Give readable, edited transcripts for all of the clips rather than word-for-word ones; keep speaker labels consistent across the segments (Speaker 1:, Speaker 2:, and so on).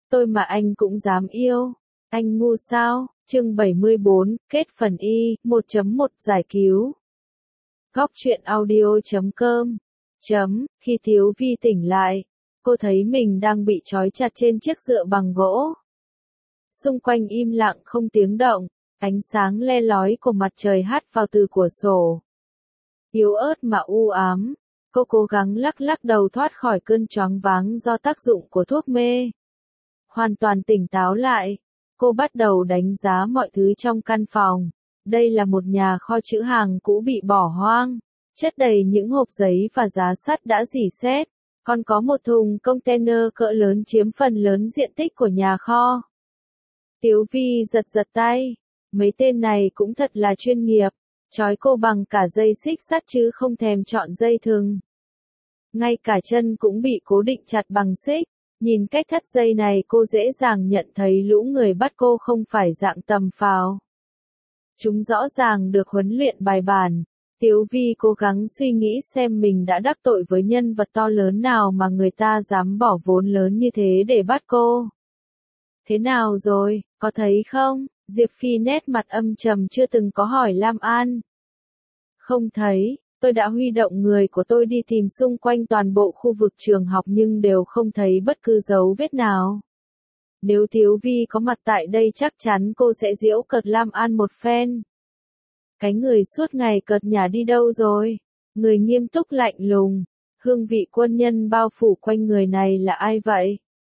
Speaker 1: Tôi mà anh cũng dám yêu. Anh ngu sao? Chương 74, kết phần y, 1.1 giải cứu. Góc truyện audio.com. Khi Tiếu Vi tỉnh lại, cô thấy mình đang bị trói chặt trên chiếc dựa bằng gỗ. Xung quanh im lặng không tiếng động, ánh sáng le lói của mặt trời hắt vào từ cửa sổ. Yếu ớt mà u ám, cô cố gắng lắc lắc đầu thoát khỏi cơn choáng váng do tác dụng của thuốc mê. Hoàn toàn tỉnh táo lại, cô bắt đầu đánh giá mọi thứ trong căn phòng. Đây là một nhà kho trữ hàng cũ bị bỏ hoang, chất đầy những hộp giấy và giá sắt đã rỉ sét, còn có một thùng container cỡ lớn chiếm phần lớn diện tích của nhà kho. Tiếu Vi giật giật tay, mấy tên này cũng thật là chuyên nghiệp, trói cô bằng cả dây xích sắt chứ không thèm chọn dây thừng. Ngay cả chân cũng bị cố định chặt bằng xích. Nhìn cách thắt dây này cô dễ dàng nhận thấy lũ người bắt cô không phải dạng tầm phào. Chúng rõ ràng được huấn luyện bài bản. Tiếu Vi cố gắng suy nghĩ xem mình đã đắc tội với nhân vật to lớn nào mà người ta dám bỏ vốn lớn như thế để bắt cô. Thế nào rồi, có thấy không? Diệp Phi nét mặt âm trầm chưa từng có hỏi Lam An. Không thấy. Tôi đã huy động người của tôi đi tìm xung quanh toàn bộ khu vực trường học nhưng đều không thấy bất cứ dấu vết nào. Nếu Tiếu Vi có mặt tại đây chắc chắn cô sẽ giễu cợt Lam An một phen. Cái người suốt ngày cợt nhả đi đâu rồi? Người nghiêm túc lạnh lùng, hương vị quân nhân bao phủ quanh người này là ai vậy?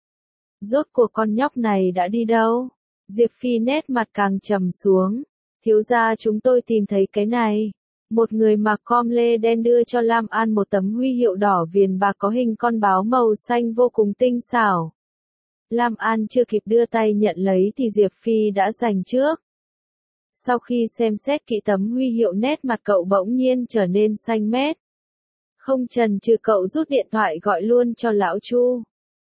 Speaker 1: Rốt cuộc con nhóc này đã đi đâu? Diệp Phi nét mặt càng trầm xuống. Thiếu gia chúng tôi tìm thấy cái này. Một người mặc com lê đen đưa cho Lam An một tấm huy hiệu đỏ viền bạc có hình con báo màu xanh vô cùng tinh xảo. Lam An chưa kịp đưa tay nhận lấy thì Diệp Phi đã giành trước. Sau khi xem xét kỹ tấm huy hiệu nét mặt cậu bỗng nhiên trở nên xanh mét. Không chần chừ cậu rút điện thoại gọi luôn cho lão Chu.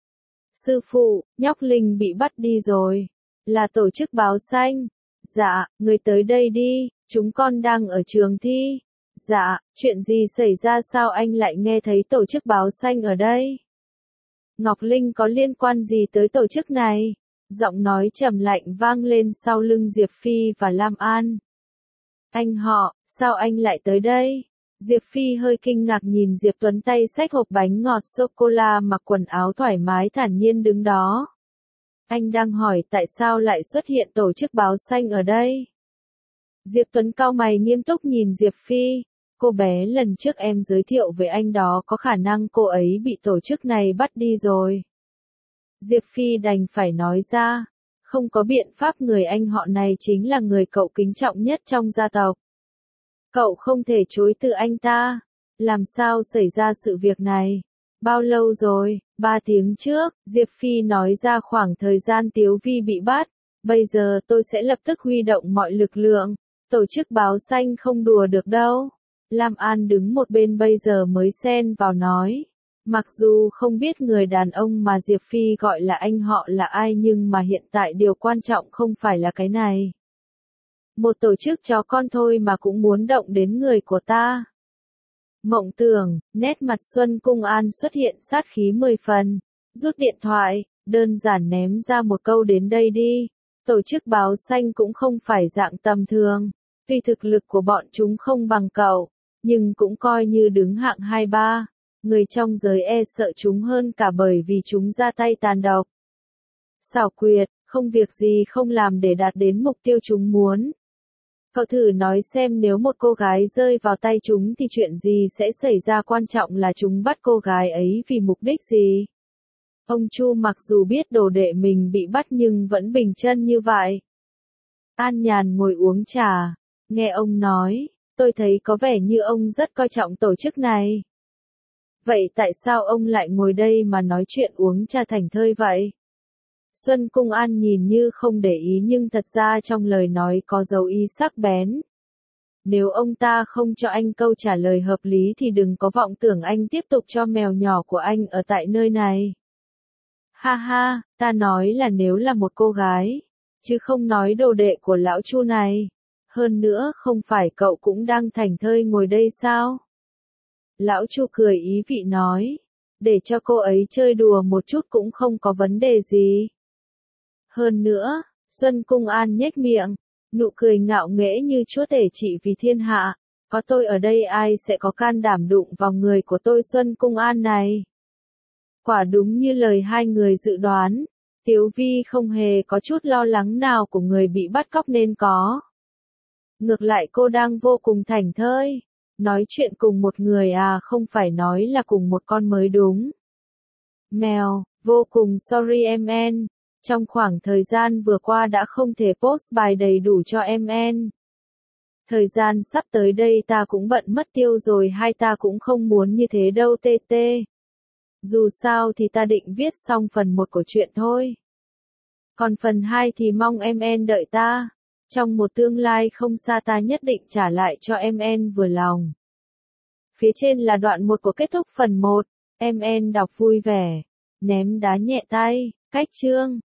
Speaker 1: Sư phụ, nhóc Linh bị bắt đi rồi. Là tổ chức báo xanh. Dạ, người tới đây đi. Chúng con đang ở trường thi. Dạ, chuyện gì xảy ra sao anh lại nghe thấy tổ chức báo xanh ở đây? Ngọc Linh có liên quan gì tới tổ chức này? Giọng nói trầm lạnh vang lên sau lưng Diệp Phi và Lam An. Anh họ, sao anh lại tới đây? Diệp Phi hơi kinh ngạc nhìn Diệp Tuấn tay xách hộp bánh ngọt sô-cô-la mặc quần áo thoải mái thản nhiên đứng đó. Anh đang hỏi tại sao lại xuất hiện tổ chức báo xanh ở đây? Diệp Tuấn cau mày nghiêm túc nhìn Diệp Phi. Cô bé lần trước em giới thiệu với anh đó có khả năng cô ấy bị tổ chức này bắt đi rồi. Diệp Phi đành phải nói ra. Không có biện pháp người anh họ này chính là người cậu kính trọng nhất trong gia tộc. Cậu không thể chối từ anh ta. Làm sao xảy ra sự việc này? Bao lâu rồi? 3 tiếng trước, Diệp Phi nói ra khoảng thời gian Tiếu Vi bị bắt. Bây giờ tôi sẽ lập tức huy động mọi lực lượng. Tổ chức báo xanh không đùa được đâu. Lam An đứng một bên bây giờ mới xen vào nói. Mặc dù không biết người đàn ông mà Diệp Phi gọi là anh họ là ai nhưng mà hiện tại điều quan trọng không phải là cái này. Một tổ chức chó con thôi mà cũng muốn động đến người của ta. Mộng Tưởng, nét mặt Xuân Cung An xuất hiện sát khí 10 phần. Rút điện thoại, đơn giản ném ra một câu đến đây đi. Tổ chức báo xanh cũng không phải dạng tầm thường. Tuy thực lực của bọn chúng không bằng cậu, nhưng cũng coi như đứng hạng 2-3. Người trong giới e sợ chúng hơn cả bởi vì chúng ra tay tàn độc. Xảo quyệt, không việc gì không làm để đạt đến mục tiêu chúng muốn. Cậu thử nói xem nếu một cô gái rơi vào tay chúng thì chuyện gì sẽ xảy ra, quan trọng là chúng bắt cô gái ấy vì mục đích gì. Ông Chu mặc dù biết đồ đệ mình bị bắt nhưng vẫn bình chân như vậy. An Nhàn ngồi uống trà. Nghe ông nói, tôi thấy có vẻ như ông rất coi trọng tổ chức này. Vậy tại sao ông lại ngồi đây mà nói chuyện uống trà thảnh thơi vậy? Xuân Cung An nhìn như không để ý nhưng thật ra trong lời nói có dấu ý sắc bén. Nếu ông ta không cho anh câu trả lời hợp lý thì đừng có vọng tưởng anh tiếp tục cho mèo nhỏ của anh ở tại nơi này. Ha ha, ta nói là nếu là một cô gái, chứ không nói đồ đệ của lão Chu này. Hơn nữa không phải cậu cũng đang thảnh thơi ngồi đây sao? Lão Chu cười ý vị nói. Để cho cô ấy chơi đùa một chút cũng không có vấn đề gì. Hơn nữa, Xuân Cung An nhếch miệng, nụ cười ngạo nghễ như chúa tể trị vì thiên hạ. Có tôi ở đây ai sẽ có can đảm đụng vào người của tôi Xuân Cung An này. Quả đúng như lời hai người dự đoán, Tiếu Vi không hề có chút lo lắng nào của người bị bắt cóc nên có. Ngược lại cô đang vô cùng thảnh thơi, nói chuyện cùng một người à không phải nói là cùng một con mới đúng. Mèo, vô cùng sorry MN, trong khoảng thời gian vừa qua đã không thể post bài đầy đủ cho MN. Thời gian sắp tới đây ta cũng bận mất tiêu rồi hai ta cũng không muốn như thế đâu TT. Dù sao thì ta định viết xong phần 1 của chuyện thôi. Còn phần 2 thì mong MN đợi ta. Trong một tương lai không xa ta nhất định trả lại cho MN vừa lòng. Phía trên là đoạn 1 của kết thúc phần 1. MN đọc vui vẻ. Ném đá nhẹ tay. Cách chương.